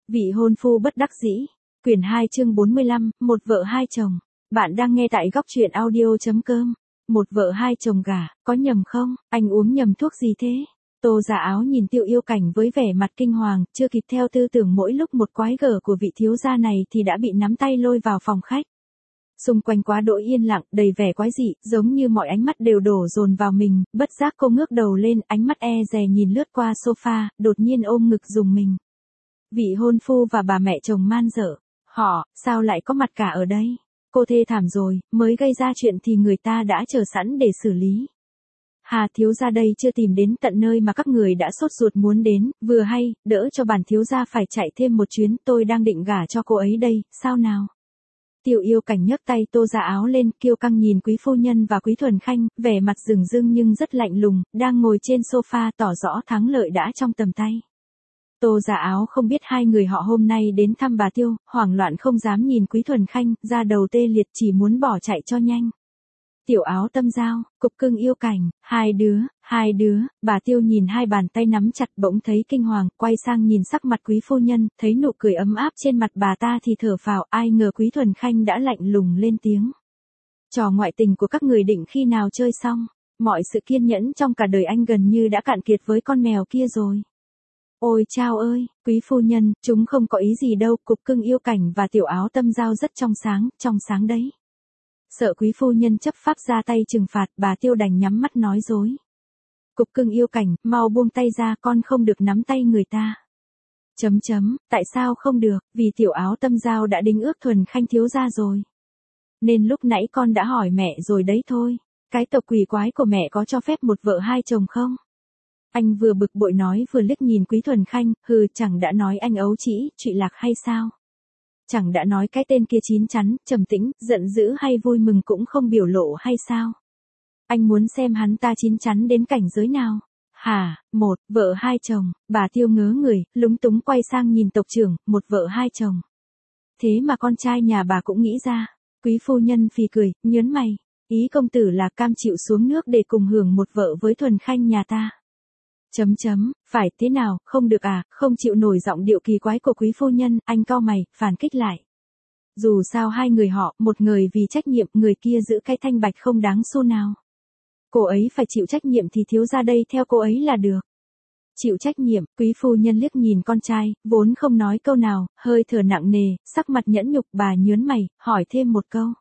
Vị hôn phu bất đắc dĩ. Quyển 2 chương 45, một vợ hai chồng. Bạn đang nghe tại góc truyện audio.com. Một vợ hai chồng gả, có nhầm không? Anh uống nhầm thuốc gì thế? Tô Giả Áo nhìn Tiêu Yêu Cảnh với vẻ mặt kinh hoàng, chưa kịp theo tư tưởng mỗi lúc một quái gở của vị thiếu gia này thì đã bị nắm tay lôi vào phòng khách. Xung quanh quá đỗi yên lặng, đầy vẻ quái dị, giống như mọi ánh mắt đều đổ dồn vào mình, bất giác cô ngước đầu lên, ánh mắt e dè nhìn lướt qua sofa, đột nhiên ôm ngực rùng mình. Vị hôn phu và bà mẹ chồng man dợ, họ, sao lại có mặt cả ở đây? Cô thê thảm rồi, mới gây ra chuyện thì người ta đã chờ sẵn để xử lý. Hà thiếu gia đây chưa tìm đến tận nơi mà các người đã sốt ruột muốn đến, vừa hay, đỡ cho bản thiếu gia phải chạy thêm một chuyến, tôi đang định gả cho cô ấy đây, sao nào? Tiêu Yêu Cảnh nhấc tay Tô Giả Áo lên, kiêu căng nhìn Quý phu nhân và Quý Thuần Khanh, vẻ mặt rừng rưng nhưng rất lạnh lùng, đang ngồi trên sofa tỏ rõ thắng lợi đã trong tầm tay. Tô Giả Áo không biết hai người họ hôm nay đến thăm bà Tiêu, hoảng loạn không dám nhìn Quý Thuần Khanh, da đầu tê liệt chỉ muốn bỏ chạy cho nhanh. Tiểu Áo tâm giao, cục cưng Yêu Cảnh, hai đứa, bà Tiêu nhìn hai bàn tay nắm chặt bỗng thấy kinh hoàng, quay sang nhìn sắc mặt Quý phu nhân, thấy nụ cười ấm áp trên mặt bà ta thì thở phào, ai ngờ Quý Thuần Khanh đã lạnh lùng lên tiếng. Trò ngoại tình của các người định khi nào chơi xong, mọi sự kiên nhẫn trong cả đời anh gần như đã cạn kiệt với con mèo kia rồi. Ôi chao ơi, Quý phu nhân, chúng không có ý gì đâu, cục cưng Yêu Cảnh và Tiểu Áo tâm giao rất trong sáng đấy. Sợ Quý phu nhân chấp pháp ra tay trừng phạt, bà Tiêu đành nhắm mắt nói dối. Cục cưng Yêu Cảnh, mau buông tay ra, con không được nắm tay người ta. Tại sao không được, vì Tiểu Áo tâm giao đã đính ước Thuần Khanh thiếu gia rồi. Nên lúc nãy con đã hỏi mẹ rồi đấy thôi, cái tộc quỷ quái của mẹ có cho phép một vợ hai chồng không? Anh vừa bực bội nói vừa liếc nhìn Quý Thuần Khanh, chẳng đã nói anh ấu trĩ, trụy lạc hay sao? Chẳng đã nói cái tên kia chín chắn, trầm tĩnh, giận dữ hay vui mừng cũng không biểu lộ hay sao? Anh muốn xem hắn ta chín chắn đến cảnh giới nào? Hả, một vợ hai chồng, bà Tiêu ngớ người, lúng túng quay sang nhìn tộc trưởng, một vợ hai chồng. Thế mà con trai nhà bà cũng nghĩ ra. Quý phu nhân phì cười, nhớn mày, ý công tử là cam chịu xuống nước để cùng hưởng một vợ với Thuần Khanh nhà ta. Phải thế nào, không được à, không chịu nổi giọng điệu kỳ quái của Quý phu nhân, anh cau mày, phản kích lại. Dù sao hai người họ, một người vì trách nhiệm, người kia giữ cái thanh bạch không đáng xu nào. Cô ấy phải chịu trách nhiệm thì thiếu ra đây theo cô ấy là được. Chịu trách nhiệm, Quý phu nhân liếc nhìn con trai, vốn không nói câu nào, hơi thở nặng nề, sắc mặt nhẫn nhục, bà nhớn mày, hỏi thêm một câu.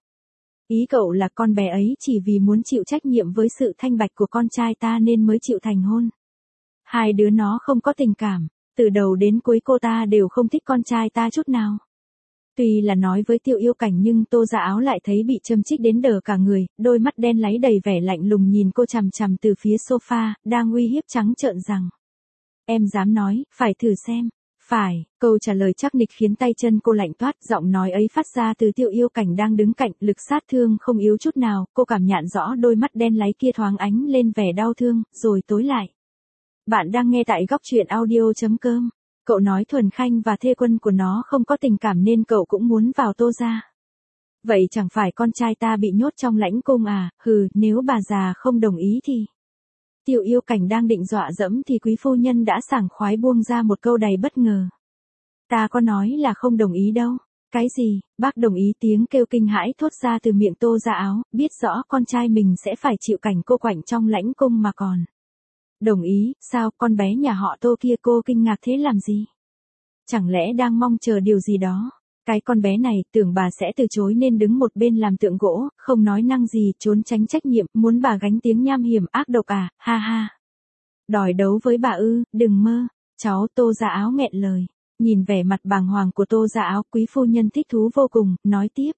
Ý cậu là con bé ấy chỉ vì muốn chịu trách nhiệm với sự thanh bạch của con trai ta nên mới chịu thành hôn. Hai đứa nó không có tình cảm, từ đầu đến cuối cô ta đều không thích con trai ta chút nào. Tuy là nói với Tiêu Yêu Cảnh nhưng Tô Giả Áo lại thấy bị châm chích đến đờ cả người, đôi mắt đen láy đầy vẻ lạnh lùng nhìn cô chằm chằm từ phía sofa, đang uy hiếp trắng trợn rằng. Em dám nói, phải thử xem. Phải, câu trả lời chắc nịch khiến tay chân cô lạnh toát, giọng nói ấy phát ra từ Tiêu Yêu Cảnh đang đứng cạnh, lực sát thương không yếu chút nào, cô cảm nhận rõ đôi mắt đen láy kia thoáng ánh lên vẻ đau thương, rồi tối lại. Bạn đang nghe tại góc truyện audio.com. Cậu nói Thuần Khanh và thê quân của nó không có tình cảm nên cậu cũng muốn vào Tô gia. Vậy chẳng phải con trai ta bị nhốt trong lãnh cung à, nếu bà già không đồng ý thì. Tiêu Yêu Cảnh đang định dọa dẫm thì Quý phu nhân đã sảng khoái buông ra một câu đầy bất ngờ. Ta có nói là không đồng ý đâu. Cái gì, bác đồng ý, tiếng kêu kinh hãi thốt ra từ miệng Tô Giả Áo, biết rõ con trai mình sẽ phải chịu cảnh cô quạnh trong lãnh cung mà còn. Đồng ý, sao, con bé nhà họ Tô kia cô kinh ngạc thế làm gì? Chẳng lẽ đang mong chờ điều gì đó? Cái con bé này, tưởng bà sẽ từ chối nên đứng một bên làm tượng gỗ, không nói năng gì, trốn tránh trách nhiệm, muốn bà gánh tiếng nham hiểm ác độc à, ha ha. Đòi đấu với bà ư, đừng mơ. Cháu Tô Giả Áo nghẹn lời. Nhìn vẻ mặt bàng hoàng của Tô Giả Áo, Quý phu nhân thích thú vô cùng, nói tiếp.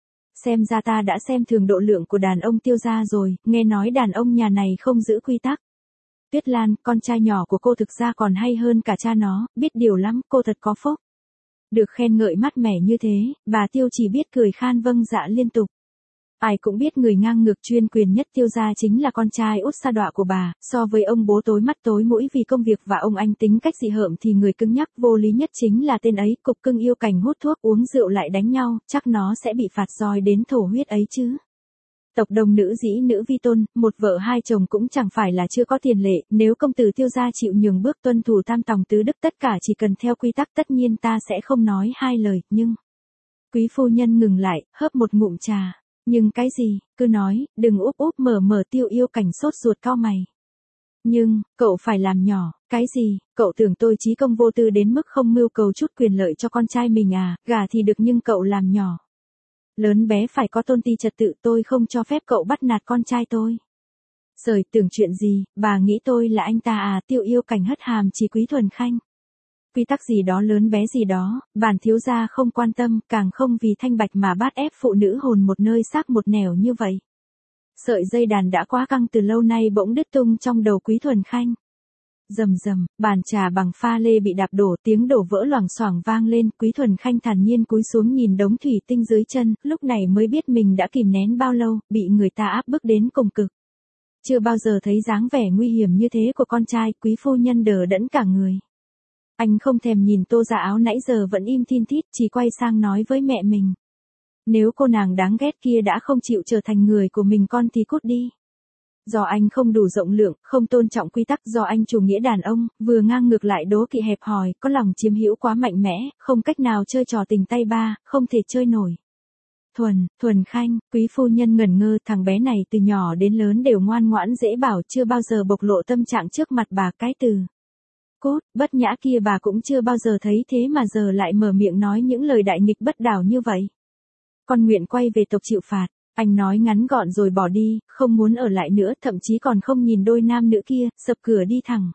Xem ra ta đã xem thường độ lượng của đàn ông Tiêu gia rồi, nghe nói đàn ông nhà này không giữ quy tắc. Tuyết Lan, con trai nhỏ của cô thực ra còn hay hơn cả cha nó, biết điều lắm, cô thật có phúc. Được khen ngợi mát mẻ như thế, bà Tiêu chỉ biết cười khan vâng dạ liên tục. Ai cũng biết người ngang ngược chuyên quyền nhất Tiêu gia chính là con trai út sa đọa của bà, so với ông bố tối mắt tối mũi vì công việc và ông anh tính cách dị hợm thì người cứng nhắc vô lý nhất chính là tên ấy, cục cưng Yêu Cảnh hút thuốc uống rượu lại đánh nhau, chắc nó sẽ bị phạt roi đến thổ huyết ấy chứ. Tộc Đông nữ dĩ nữ vi tôn, một vợ hai chồng cũng chẳng phải là chưa có tiền lệ, nếu công tử Tiêu gia chịu nhường bước tuân thủ tam tòng tứ đức tất cả chỉ cần theo quy tắc tất nhiên ta sẽ không nói hai lời, nhưng... Quý phu nhân ngừng lại, hớp một ngụm trà. Nhưng cái gì, cứ nói, đừng úp úp mở mở. Tiêu Yêu Cảnh sốt ruột cau mày. Nhưng, cậu phải làm nhỏ, cái gì, cậu tưởng tôi chí công vô tư đến mức không mưu cầu chút quyền lợi cho con trai mình à, gả thì được nhưng cậu làm nhỏ. Lớn bé phải có tôn ti trật tự, tôi không cho phép cậu bắt nạt con trai tôi. Sởi tưởng chuyện gì, bà nghĩ tôi là anh ta à? Tiêu Yêu Cảnh hất hàm chỉ Quý Thuần Khanh. Quy tắc gì đó lớn bé gì đó, bản thiếu gia không quan tâm, càng không vì thanh bạch mà bắt ép phụ nữ hồn một nơi xác một nẻo như vậy. Sợi dây đàn đã quá căng từ lâu nay bỗng đứt tung trong đầu Quý Thuần Khanh. Rầm rầm, bàn trà bằng pha lê bị đạp đổ, tiếng đổ vỡ loảng xoảng vang lên. Quý Thuần Khanh thản nhiên cúi xuống nhìn đống thủy tinh dưới chân, lúc này mới biết mình đã kìm nén bao lâu, bị người ta áp bức đến cùng cực. Chưa bao giờ thấy dáng vẻ nguy hiểm như thế của con trai. Quý phu nhân đờ đẫn cả người. Anh không thèm nhìn Tô Dạ Áo nãy giờ vẫn im thin thít, chỉ quay sang nói với mẹ mình. Nếu cô nàng đáng ghét kia đã không chịu trở thành người của mình con thì cút đi. Do anh không đủ rộng lượng, không tôn trọng quy tắc, do anh chủ nghĩa đàn ông, vừa ngang ngược lại đố kỵ hẹp hòi, có lòng chiếm hữu quá mạnh mẽ, không cách nào chơi trò tình tay ba, không thể chơi nổi. Thuần Khanh, quý phu nhân ngẩn ngơ, thằng bé này từ nhỏ đến lớn đều ngoan ngoãn dễ bảo, chưa bao giờ bộc lộ tâm trạng trước mặt bà. Cái từ cốt, bất nhã kia bà cũng chưa bao giờ thấy, thế mà giờ lại mở miệng nói những lời đại nghịch bất đảo như vậy. Con nguyện quay về tộc chịu phạt. Anh nói ngắn gọn rồi bỏ đi, không muốn ở lại nữa, thậm chí còn không nhìn đôi nam nữ kia, sập cửa đi thẳng.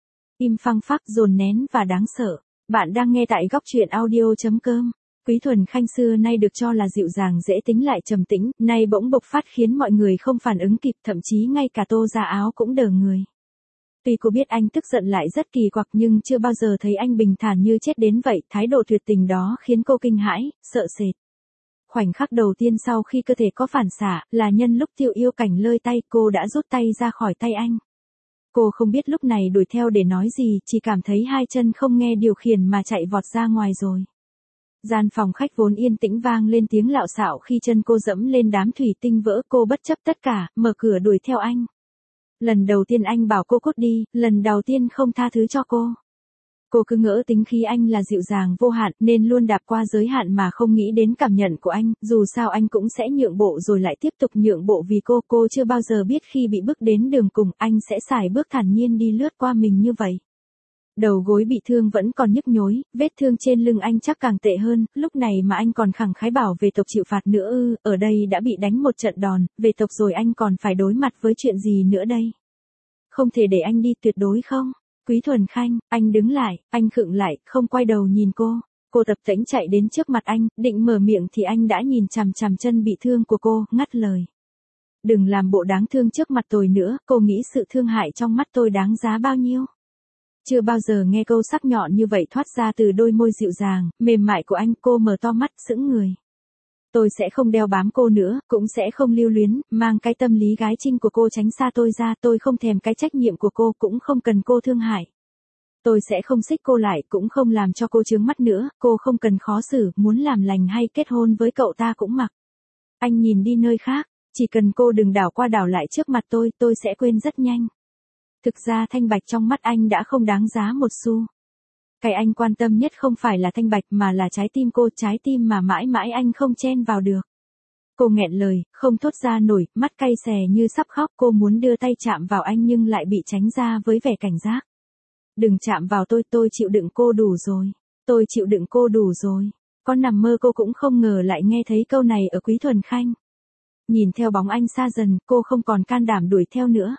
Im phăng phắc, dồn nén và đáng sợ. Bạn đang nghe tại góc truyện audio.com. Quý Thuần Khanh xưa nay được cho là dịu dàng dễ tính lại trầm tĩnh, nay bỗng bộc phát khiến mọi người không phản ứng kịp, thậm chí ngay cả Tô Dạ Áo cũng đờ người. Tuy cô biết anh tức giận lại rất kỳ quặc nhưng chưa bao giờ thấy anh bình thản như chết đến vậy, thái độ tuyệt tình đó khiến cô kinh hãi, sợ sệt. Khoảnh khắc đầu tiên sau khi cơ thể có phản xạ, là nhân lúc Tiêu Yêu Cảnh lơi tay, cô đã rút tay ra khỏi tay anh. Cô không biết lúc này đuổi theo để nói gì, chỉ cảm thấy hai chân không nghe điều khiển mà chạy vọt ra ngoài rồi. Gian phòng khách vốn yên tĩnh vang lên tiếng lạo xạo khi chân cô dẫm lên đám thủy tinh vỡ, cô bất chấp tất cả, mở cửa đuổi theo anh. Lần đầu tiên anh bảo cô cút đi, lần đầu tiên không tha thứ cho cô. Cô cứ ngỡ tính khí anh là dịu dàng vô hạn nên luôn đạp qua giới hạn mà không nghĩ đến cảm nhận của anh, dù sao anh cũng sẽ nhượng bộ rồi lại tiếp tục nhượng bộ vì cô chưa bao giờ biết khi bị bước đến đường cùng anh sẽ sải bước thản nhiên đi lướt qua mình như vậy. Đầu gối bị thương vẫn còn nhức nhối, vết thương trên lưng anh chắc càng tệ hơn, lúc này mà anh còn khẳng khái bảo về tộc chịu phạt nữa ư, ở đây đã bị đánh một trận đòn, về tộc rồi anh còn phải đối mặt với chuyện gì nữa đây? Không thể để anh đi tuyệt đối không? Quý Thuần Khanh, anh đứng lại, anh khựng lại, không quay đầu nhìn cô. Cô tập tễnh chạy đến trước mặt anh, định mở miệng thì anh đã nhìn chằm chằm chân bị thương của cô, ngắt lời. Đừng làm bộ đáng thương trước mặt tôi nữa, cô nghĩ sự thương hại trong mắt tôi đáng giá bao nhiêu? Chưa bao giờ nghe câu sắc nhọn như vậy thoát ra từ đôi môi dịu dàng, mềm mại của anh. Cô mở to mắt, sững người. Tôi sẽ không đeo bám cô nữa, cũng sẽ không lưu luyến, mang cái tâm lý gái trinh của cô tránh xa tôi ra, tôi không thèm cái trách nhiệm của cô, cũng không cần cô thương hại. Tôi sẽ không xích cô lại, cũng không làm cho cô chướng mắt nữa, cô không cần khó xử, muốn làm lành hay kết hôn với cậu ta cũng mặc. Anh nhìn đi nơi khác, chỉ cần cô đừng đảo qua đảo lại trước mặt tôi sẽ quên rất nhanh. Thực ra thanh bạch trong mắt anh đã không đáng giá một xu. Cái anh quan tâm nhất không phải là thanh bạch mà là trái tim cô, trái tim mà mãi mãi anh không chen vào được. Cô nghẹn lời, không thốt ra nổi, mắt cay xè như sắp khóc, cô muốn đưa tay chạm vào anh nhưng lại bị tránh ra với vẻ cảnh giác. Đừng chạm vào tôi chịu đựng cô đủ rồi. Tôi chịu đựng cô đủ rồi. Con nằm mơ cô cũng không ngờ lại nghe thấy câu này ở Quý Thuần Khanh. Nhìn theo bóng anh xa dần, cô không còn can đảm đuổi theo nữa.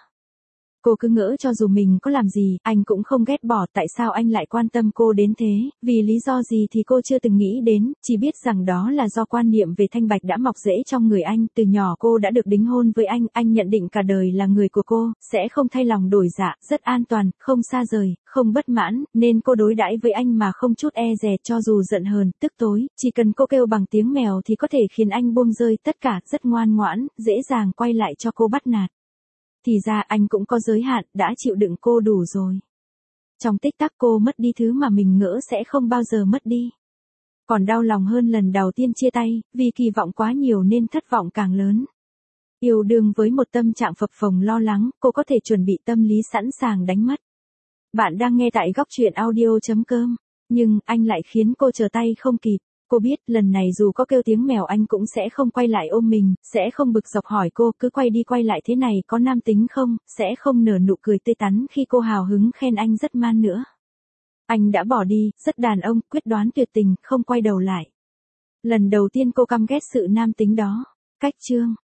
Cô cứ ngỡ cho dù mình có làm gì, anh cũng không ghét bỏ, tại sao anh lại quan tâm cô đến thế, vì lý do gì thì cô chưa từng nghĩ đến, chỉ biết rằng đó là do quan niệm về thanh bạch đã mọc rễ trong người anh, từ nhỏ cô đã được đính hôn với anh nhận định cả đời là người của cô, sẽ không thay lòng đổi dạ, rất an toàn, không xa rời, không bất mãn, nên cô đối đãi với anh mà không chút e dè cho dù giận hờn, tức tối, chỉ cần cô kêu bằng tiếng mèo thì có thể khiến anh buông rơi tất cả, rất ngoan ngoãn, dễ dàng quay lại cho cô bắt nạt. Thì ra anh cũng có giới hạn, đã chịu đựng cô đủ rồi. Trong tích tắc cô mất đi thứ mà mình ngỡ sẽ không bao giờ mất đi. Còn đau lòng hơn lần đầu tiên chia tay, vì kỳ vọng quá nhiều nên thất vọng càng lớn. Yêu đương với một tâm trạng phập phồng lo lắng, cô có thể chuẩn bị tâm lý sẵn sàng đánh mất. Bạn đang nghe tại góc chuyện audio.com. Nhưng, anh lại khiến cô chờ tay không kịp. Cô biết, lần này dù có kêu tiếng mèo anh cũng sẽ không quay lại ôm mình, sẽ không bực dọc hỏi cô, cứ quay đi quay lại thế này có nam tính không, sẽ không nở nụ cười tươi tắn khi cô hào hứng khen anh rất man nữa. Anh đã bỏ đi, rất đàn ông, quyết đoán tuyệt tình, không quay đầu lại. Lần đầu tiên cô căm ghét sự nam tính đó. Cách chương